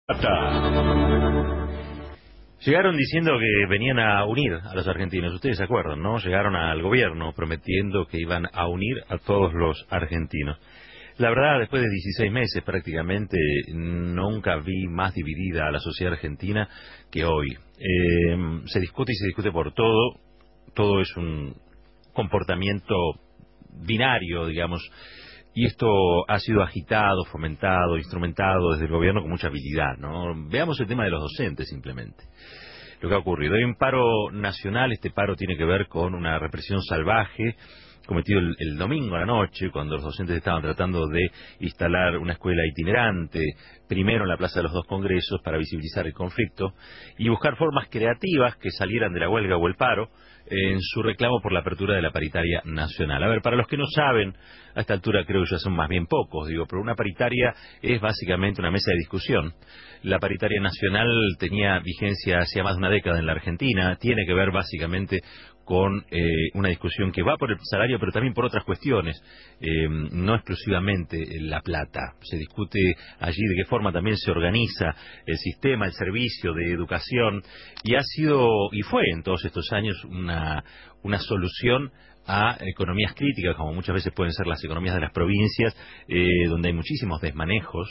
Llegaron diciendo que venían a unir a los argentinos. Ustedes se acuerdan, ¿no? Llegaron al gobierno prometiendo que iban a unir a todos los argentinos. La verdad, después de 16 meses prácticamente, nunca vi más dividida a la sociedad argentina que hoy. Se discute y se discute por todo. Todo es un comportamiento binario, digamos. Y esto ha sido agitado, fomentado, instrumentado desde el gobierno con mucha habilidad, ¿no? Veamos el tema de los docentes, simplemente. Lo que ha ocurrido. Hay un paro nacional. Este paro tiene que ver con una represión salvaje cometido el domingo a la noche, cuando los docentes estaban tratando de instalar una escuela itinerante, primero en la Plaza de los Dos Congresos, para visibilizar el conflicto, y buscar formas creativas que salieran de la huelga o el paro, en su reclamo por la apertura de la paritaria nacional. A ver, para los que no saben, a esta altura creo que ya son más bien pocos, pero una paritaria es básicamente una mesa de discusión. La paritaria nacional tenía vigencia hacía más de una década en la Argentina, tiene que ver básicamente con una discusión que va por el salario, pero también por otras cuestiones, no exclusivamente la plata. Se discute allí de qué forma también se organiza el sistema, el servicio de educación, y ha sido, y fue en todos estos años, una solución a economías críticas, como muchas veces pueden ser las economías de las provincias, donde hay muchísimos desmanejos,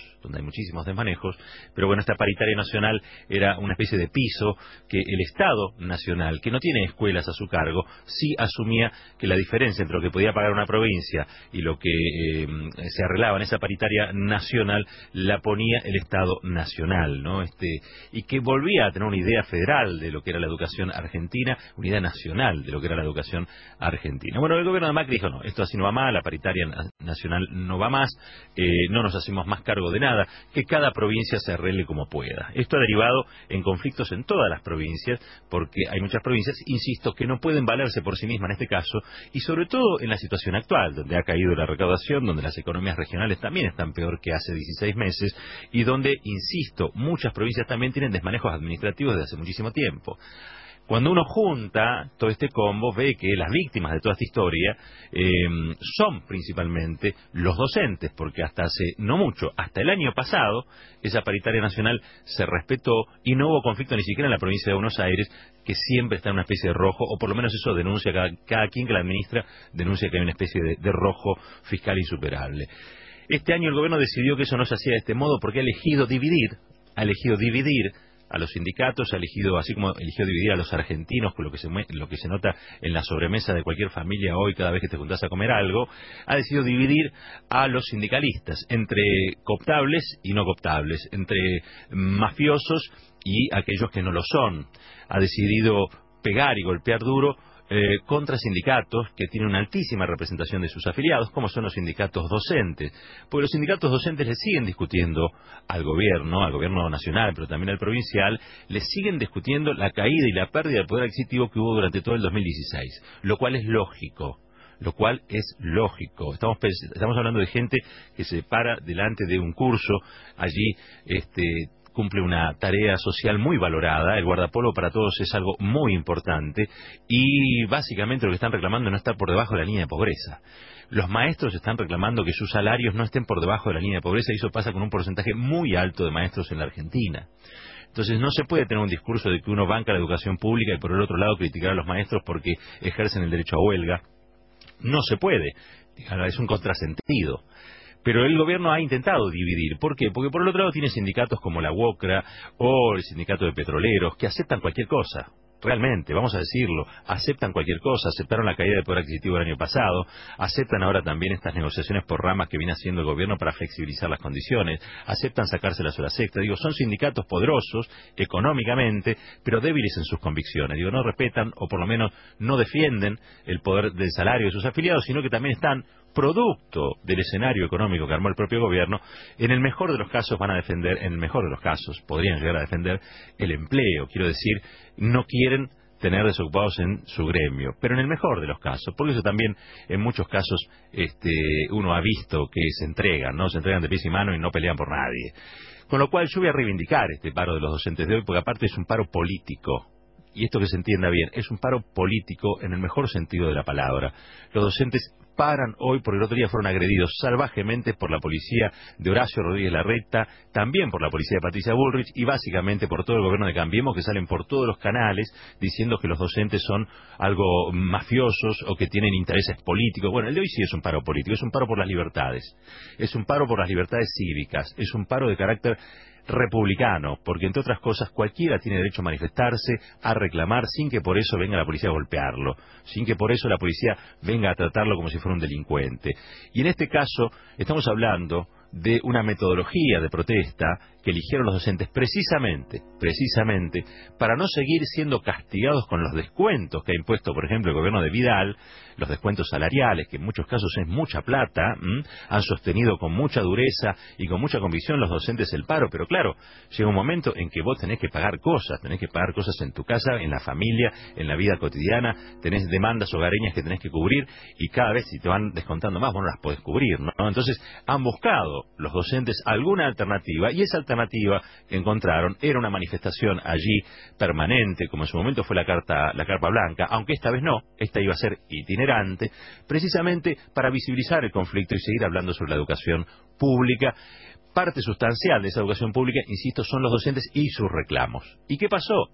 pero bueno, esta paritaria nacional era una especie de piso que el Estado nacional, que no tiene escuelas a su cargo, sí asumía que la diferencia entre lo que podía pagar una provincia y lo que se arreglaba en esa paritaria nacional, la ponía el Estado nacional, ¿no? Y que volvía a tener una idea federal de lo que era la educación argentina, una idea nacional de lo que era la educación argentina. Bueno, el gobierno de Macri dijo, no, esto así no va más, la paritaria nacional no va más, no nos hacemos más cargo de nada, que cada provincia se arregle como pueda. Esto ha derivado en conflictos en todas las provincias, porque hay muchas provincias, insisto, que no pueden valerse por sí mismas en este caso, y sobre todo en la situación actual, donde ha caído la recaudación, donde las economías regionales también están peor que hace 16 meses, y donde, insisto, muchas provincias también tienen desmanejos administrativos desde hace muchísimo tiempo. Cuando uno junta todo este combo, ve que las víctimas de toda esta historia son principalmente los docentes, porque hasta hace no mucho, hasta el año pasado, esa paritaria nacional se respetó y no hubo conflicto ni siquiera en la provincia de Buenos Aires, que siempre está en una especie de rojo, o por lo menos eso denuncia cada quien que la administra, denuncia que hay una especie de rojo fiscal insuperable. Este año el gobierno decidió que eso no se hacía de este modo porque ha elegido dividir a los sindicatos, ha elegido, así como eligió dividir a los argentinos, con lo que se nota en la sobremesa de cualquier familia hoy cada vez que te juntás a comer algo, ha decidido dividir a los sindicalistas entre cooptables y no cooptables, entre mafiosos y aquellos que no lo son. Ha decidido pegar y golpear duro contra sindicatos que tienen una altísima representación de sus afiliados, como son los sindicatos docentes, porque los sindicatos docentes le siguen discutiendo al gobierno nacional, pero también al provincial, le siguen discutiendo la caída y la pérdida del poder adquisitivo que hubo durante todo el 2016, lo cual es lógico. Estamos hablando de gente que se para delante de un curso, allí cumple una tarea social muy valorada, el guardapolvo para todos es algo muy importante, y básicamente lo que están reclamando es no estar por debajo de la línea de pobreza. Los maestros están reclamando que sus salarios no estén por debajo de la línea de pobreza, y eso pasa con un porcentaje muy alto de maestros en la Argentina. Entonces no se puede tener un discurso de que uno banca la educación pública y por el otro lado criticar a los maestros porque ejercen el derecho a huelga. No se puede, es un contrasentido. Pero el gobierno ha intentado dividir. ¿Por qué? Porque por el otro lado tiene sindicatos como la UOCRA o el sindicato de petroleros que aceptan cualquier cosa. Realmente, vamos a decirlo, aceptan cualquier cosa, aceptaron la caída del poder adquisitivo del año pasado, aceptan ahora también estas negociaciones por ramas que viene haciendo el gobierno para flexibilizar las condiciones, aceptan sacarse las horas extras. Son sindicatos poderosos económicamente, pero débiles en sus convicciones. No respetan, o por lo menos no defienden el poder del salario de sus afiliados, sino que también están producto del escenario económico que armó el propio gobierno. En el mejor de los casos van a defender, en el mejor de los casos podrían llegar a defender el empleo, quiero decir, no quieren tener desocupados en su gremio, pero en el mejor de los casos, porque eso también en muchos casos uno ha visto que se entregan de pies y mano y no pelean por nadie. Con lo cual yo voy a reivindicar este paro de los docentes de hoy, porque aparte es un paro político. Y esto que se entienda bien, es un paro político en el mejor sentido de la palabra. Los docentes paran hoy porque el otro día fueron agredidos salvajemente por la policía de Horacio Rodríguez Larreta, también por la policía de Patricia Bullrich y básicamente por todo el gobierno de Cambiemos, que salen por todos los canales diciendo que los docentes son algo mafiosos o que tienen intereses políticos. Bueno, el de hoy sí es un paro político, es un paro por las libertades, es un paro por las libertades cívicas, es un paro de carácter republicano, porque entre otras cosas cualquiera tiene derecho a manifestarse, a reclamar, sin que por eso venga la policía a golpearlo, sin que por eso la policía venga a tratarlo como si fuera un delincuente. Y en este caso estamos hablando de una metodología de protesta que eligieron los docentes precisamente para no seguir siendo castigados con los descuentos que ha impuesto, por ejemplo, el gobierno de Vidal, los descuentos salariales, que en muchos casos es mucha plata, han sostenido con mucha dureza y con mucha convicción los docentes el paro, pero claro, llega un momento en que vos tenés que pagar cosas en tu casa, en la familia, en la vida cotidiana, tenés demandas hogareñas que tenés que cubrir y cada vez si te van descontando más vos no las podés cubrir, ¿no? Entonces han buscado los docentes alguna alternativa y esa alternativa que encontraron era una manifestación allí permanente, como en su momento fue la carpa blanca, aunque esta vez no, esta iba a ser itinerante, precisamente para visibilizar el conflicto y seguir hablando sobre la educación pública. Parte sustancial de esa educación pública, insisto, son los docentes y sus reclamos. ¿Y qué pasó?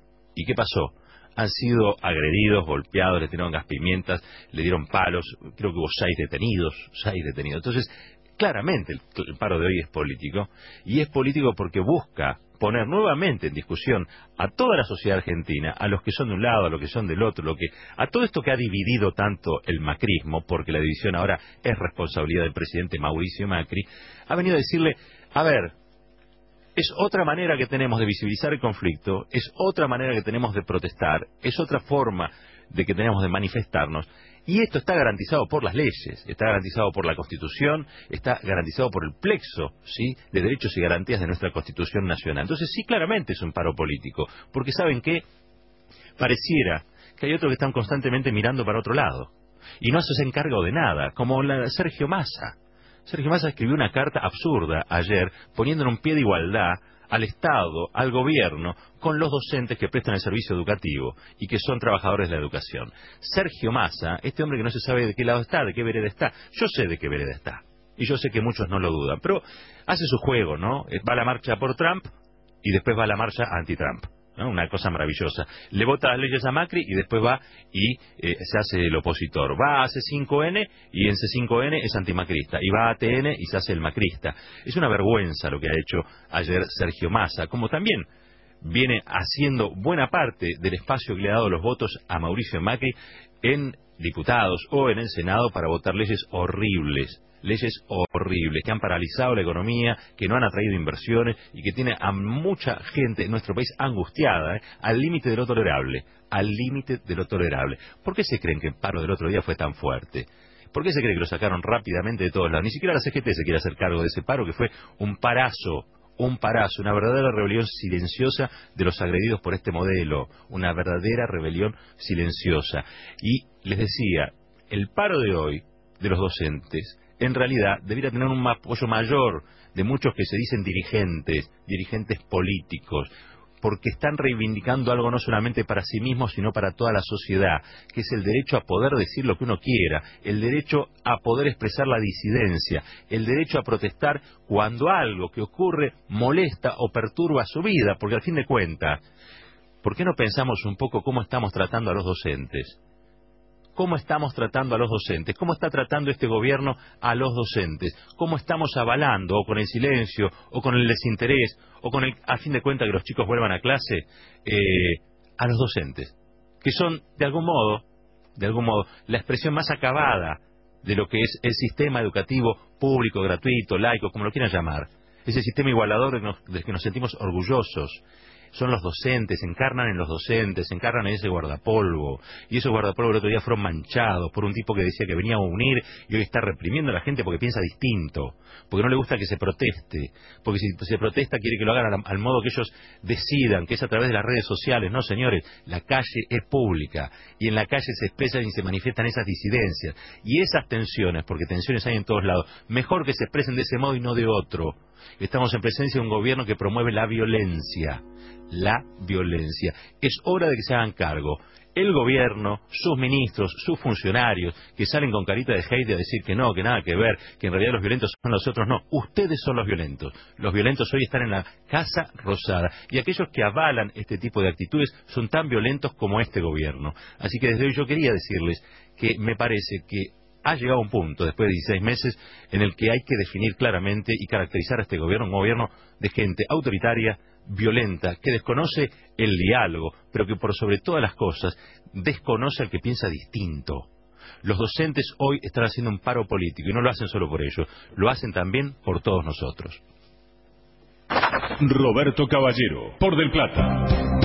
Han sido agredidos, golpeados, le tiraron gas pimientas, le dieron palos, creo que hubo 6 detenidos. Entonces, claramente el paro de hoy es político, y es político porque busca poner nuevamente en discusión a toda la sociedad argentina, a los que son de un lado, a los que son del otro, a todo esto que ha dividido tanto el macrismo, porque la división ahora es responsabilidad del presidente Mauricio Macri, ha venido a decirle, a ver, es otra manera que tenemos de visibilizar el conflicto, es otra manera que tenemos de protestar, es otra forma de que tenemos de manifestarnos, y esto está garantizado por las leyes, está garantizado por la Constitución, está garantizado por el plexo, ¿sí?, de derechos y garantías de nuestra Constitución Nacional. Entonces sí, claramente es un paro político, porque ¿saben qué? Pareciera que hay otros que están constantemente mirando para otro lado, y no se hacen cargo de nada, como Sergio Massa. Sergio Massa escribió una carta absurda ayer, poniendo en un pie de igualdad al Estado, al gobierno, con los docentes que prestan el servicio educativo y que son trabajadores de la educación. Sergio Massa, este hombre que no se sabe de qué lado está, de qué vereda está, yo sé de qué vereda está, y yo sé que muchos no lo dudan, pero hace su juego, ¿no? Va a la marcha por Trump y después va a la marcha anti-Trump, ¿no? Una cosa maravillosa. Le vota las leyes a Macri y después va y se hace el opositor. Va a C5N y en C5N es antimacrista. Y va a ATN y se hace el macrista. Es una vergüenza lo que ha hecho ayer Sergio Massa, como también viene haciendo buena parte del espacio que le ha dado los votos a Mauricio Macri en diputados o en el Senado para votar leyes horribles que han paralizado la economía, que no han atraído inversiones y que tiene a mucha gente en nuestro país angustiada, al límite de lo tolerable, ¿Por qué se creen que el paro del otro día fue tan fuerte? ¿Por qué se cree que lo sacaron rápidamente de todos lados? Ni siquiera la CGT se quiere hacer cargo de ese paro, que fue un parazo, una verdadera rebelión silenciosa de los agredidos por este modelo, una verdadera rebelión silenciosa. Y les decía, el paro de hoy de los docentes en realidad debería tener un apoyo mayor de muchos que se dicen dirigentes políticos, porque están reivindicando algo no solamente para sí mismos, sino para toda la sociedad, que es el derecho a poder decir lo que uno quiera, el derecho a poder expresar la disidencia, el derecho a protestar cuando algo que ocurre molesta o perturba su vida, porque al fin de cuentas, ¿por qué no pensamos un poco cómo estamos tratando a los docentes? ¿Cómo estamos tratando a los docentes? ¿Cómo está tratando este gobierno a los docentes? ¿Cómo estamos avalando, o con el silencio, o con el desinterés, o con el, a fin de cuentas, que los chicos vuelvan a clase, a los docentes? Que son, de algún modo, la expresión más acabada de lo que es el sistema educativo público, gratuito, laico, como lo quieran llamar. Ese sistema igualador del que nos sentimos orgullosos. Son los docentes, encarnan en ese guardapolvo. Y esos guardapolvos el otro día fueron manchados por un tipo que decía que venía a unir y hoy está reprimiendo a la gente porque piensa distinto, porque no le gusta que se proteste, porque si se protesta quiere que lo hagan al modo que ellos decidan, que es a través de las redes sociales. No, señores, la calle es pública y en la calle se expresan y se manifiestan esas disidencias y esas tensiones, porque tensiones hay en todos lados. Mejor que se expresen de ese modo y no de otro. Estamos en presencia de un gobierno que promueve la violencia. La violencia. Es hora de que se hagan cargo el gobierno, sus ministros, sus funcionarios, que salen con carita de hate a decir que no, que nada que ver, que en realidad los violentos son nosotros. No, ustedes son los violentos. Los violentos hoy están en la Casa Rosada. Y aquellos que avalan este tipo de actitudes son tan violentos como este gobierno. Así que desde hoy yo quería decirles que me parece que ha llegado un punto, después de 16 meses, en el que hay que definir claramente y caracterizar a este gobierno como gobierno de gente autoritaria, violenta, que desconoce el diálogo, pero que por sobre todas las cosas desconoce al que piensa distinto. Los docentes hoy están haciendo un paro político y no lo hacen solo por ellos, lo hacen también por todos nosotros. Roberto Caballero, por Del Plata.